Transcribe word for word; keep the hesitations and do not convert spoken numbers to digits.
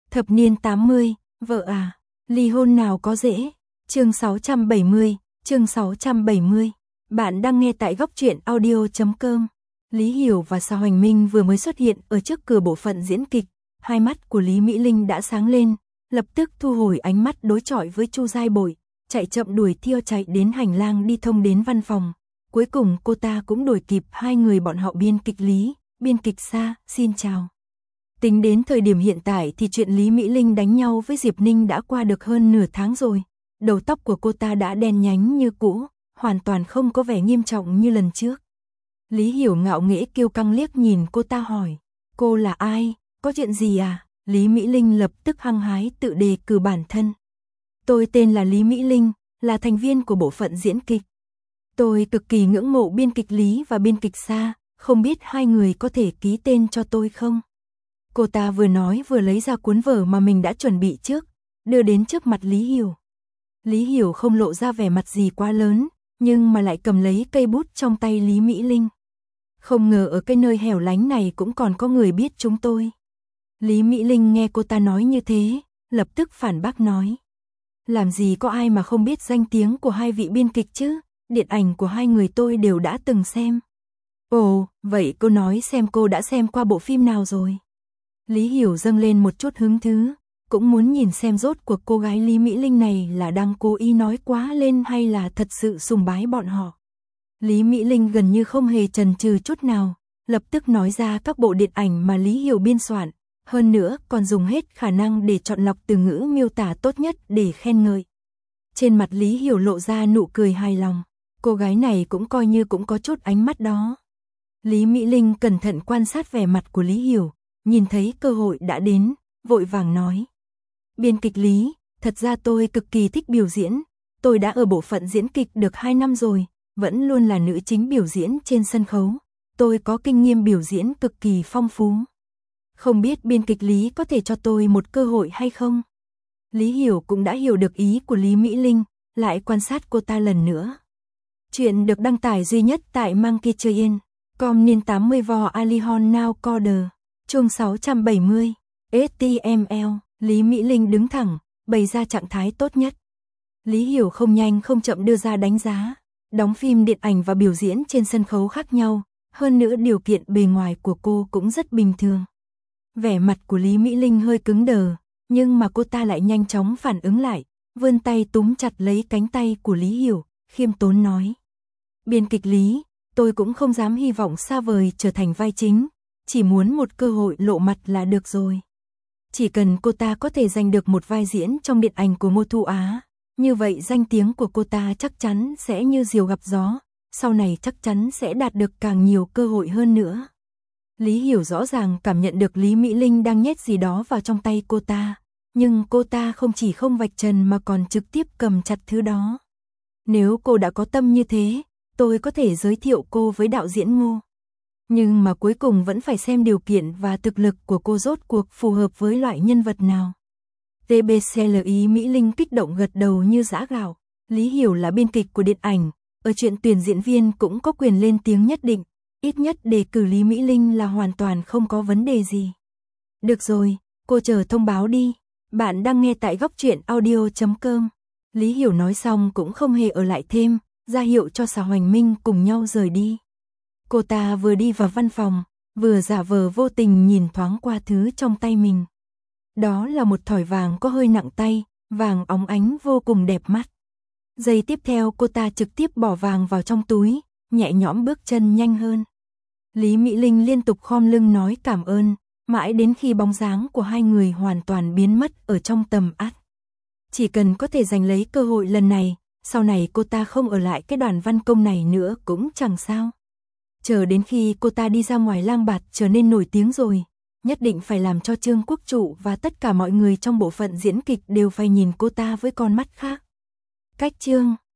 Thập niên tám mươi, vợ à, ly hôn nào có dễ. Chương sáu trăm bảy mươi, chương sáu trăm bảy mươi. Bạn đang nghe tại góc truyện audio chấm com. Lý Hiểu và Sa Hoành Minh vừa mới xuất hiện ở trước cửa bộ phận diễn kịch, hai mắt của Lý Mỹ Linh đã sáng lên, lập tức thu hồi ánh mắt đối chọi với Chu Giai Bội, chạy chậm đuổi theo chạy đến hành lang đi thông đến văn phòng. Cuối cùng cô ta cũng đuổi kịp hai người bọn họ. Biên kịch Lý, biên kịch Sa, xin chào. Tính đến thời điểm hiện tại thì chuyện Lý Mỹ Linh đánh nhau với Diệp Ninh đã qua được hơn nửa tháng rồi. Đầu tóc của cô ta đã đen nhánh như cũ, hoàn toàn không có vẻ nghiêm trọng như lần trước. Lý Hiểu ngạo nghễ kiêu căng liếc nhìn cô ta hỏi, cô là ai, có chuyện gì à? Lý Mỹ Linh lập tức hăng hái tự đề cử bản thân. Tôi tên là Lý Mỹ Linh, là thành viên của bộ phận diễn kịch. Tôi cực kỳ ngưỡng mộ biên kịch Lý và biên kịch Sa, không biết hai người có thể ký tên cho tôi không? Cô ta vừa nói vừa lấy ra cuốn vở mà mình đã chuẩn bị trước, đưa đến trước mặt Lý Hiểu. Lý Hiểu không lộ ra vẻ mặt gì quá lớn, nhưng mà lại cầm lấy cây bút trong tay Lý Mỹ Linh. Không ngờ ở cái nơi hẻo lánh này cũng còn có người biết chúng tôi. Lý Mỹ Linh nghe cô ta nói như thế, lập tức phản bác nói. Làm gì có ai mà không biết danh tiếng của hai vị biên kịch chứ, điện ảnh của hai người tôi đều đã từng xem. Ồ, vậy cô nói xem cô đã xem qua bộ phim nào rồi? Lý Hiểu dâng lên một chút hứng thú, cũng muốn nhìn xem rốt cuộc cô gái Lý Mỹ Linh này là đang cố ý nói quá lên hay là thật sự sùng bái bọn họ. Lý Mỹ Linh gần như không hề chần chừ chút nào, lập tức nói ra các bộ điện ảnh mà Lý Hiểu biên soạn, hơn nữa còn dùng hết khả năng để chọn lọc từ ngữ miêu tả tốt nhất để khen ngợi. Trên mặt Lý Hiểu lộ ra nụ cười hài lòng, cô gái này cũng coi như cũng có chút ánh mắt đó. Lý Mỹ Linh cẩn thận quan sát vẻ mặt của Lý Hiểu, nhìn thấy cơ hội đã đến, vội vàng nói. Biên kịch Lý, thật ra tôi cực kỳ thích biểu diễn, tôi đã ở bộ phận diễn kịch được hai năm rồi, vẫn luôn là nữ chính biểu diễn trên sân khấu, tôi có kinh nghiệm biểu diễn cực kỳ phong phú. Không biết biên kịch Lý có thể cho tôi một cơ hội hay không? Lý Hiểu cũng đã hiểu được ý của Lý Mỹ Linh, lại quan sát cô ta lần nữa. Chuyện được đăng tải duy nhất tại Monkey Train, com niên tám mươi vò Alihon Now Coder, chương sáu trăm bảy mươi, ếch ti em lờ, Lý Mỹ Linh đứng thẳng, bày ra trạng thái tốt nhất. Lý Hiểu không nhanh không chậm đưa ra đánh giá, đóng phim điện ảnh và biểu diễn trên sân khấu khác nhau, hơn nữa điều kiện bề ngoài của cô cũng rất bình thường. Vẻ mặt của Lý Mỹ Linh hơi cứng đờ, nhưng mà cô ta lại nhanh chóng phản ứng lại, vươn tay túm chặt lấy cánh tay của Lý Hiểu, khiêm tốn nói. Biên kịch Lý, tôi cũng không dám hy vọng xa vời trở thành vai chính, chỉ muốn một cơ hội lộ mặt là được rồi. Chỉ cần cô ta có thể giành được một vai diễn trong điện ảnh của Ngô Thu Á, như vậy danh tiếng của cô ta chắc chắn sẽ như diều gặp gió, sau này chắc chắn sẽ đạt được càng nhiều cơ hội hơn nữa. Lý Hiểu rõ ràng cảm nhận được Lý Mỹ Linh đang nhét gì đó vào trong tay cô ta, nhưng cô ta không chỉ không vạch trần mà còn trực tiếp cầm chặt thứ đó. Nếu cô đã có tâm như thế, tôi có thể giới thiệu cô với đạo diễn Ngô. Nhưng mà cuối cùng vẫn phải xem điều kiện và thực lực của cô rốt cuộc phù hợp với loại nhân vật nào. tê bê xê lờ Lý Mỹ Linh kích động gật đầu như giã gạo. Lý Hiểu là biên kịch của điện ảnh, ở chuyện tuyển diễn viên cũng có quyền lên tiếng nhất định, ít nhất đề cử Lý Mỹ Linh là hoàn toàn không có vấn đề gì. Được rồi, cô chờ thông báo đi, bạn đang nghe tại góc truyện audio chấm com. Lý Hiểu nói xong cũng không hề ở lại thêm, ra hiệu cho Sa Hoành Minh cùng nhau rời đi. Cô ta vừa đi vào văn phòng, vừa giả vờ vô tình nhìn thoáng qua thứ trong tay mình. Đó là một thỏi vàng có hơi nặng tay, vàng óng ánh vô cùng đẹp mắt. Giây tiếp theo cô ta trực tiếp bỏ vàng vào trong túi, nhẹ nhõm bước chân nhanh hơn. Lý Mỹ Linh liên tục khom lưng nói cảm ơn, mãi đến khi bóng dáng của hai người hoàn toàn biến mất ở trong tầm mắt. Chỉ cần có thể giành lấy cơ hội lần này, sau này cô ta không ở lại cái đoàn văn công này nữa cũng chẳng sao. Chờ đến khi cô ta đi ra ngoài lang bạt trở nên nổi tiếng rồi, nhất định phải làm cho Trương Quốc Trụ và tất cả mọi người trong bộ phận diễn kịch đều phải nhìn cô ta với con mắt khác. Cách chương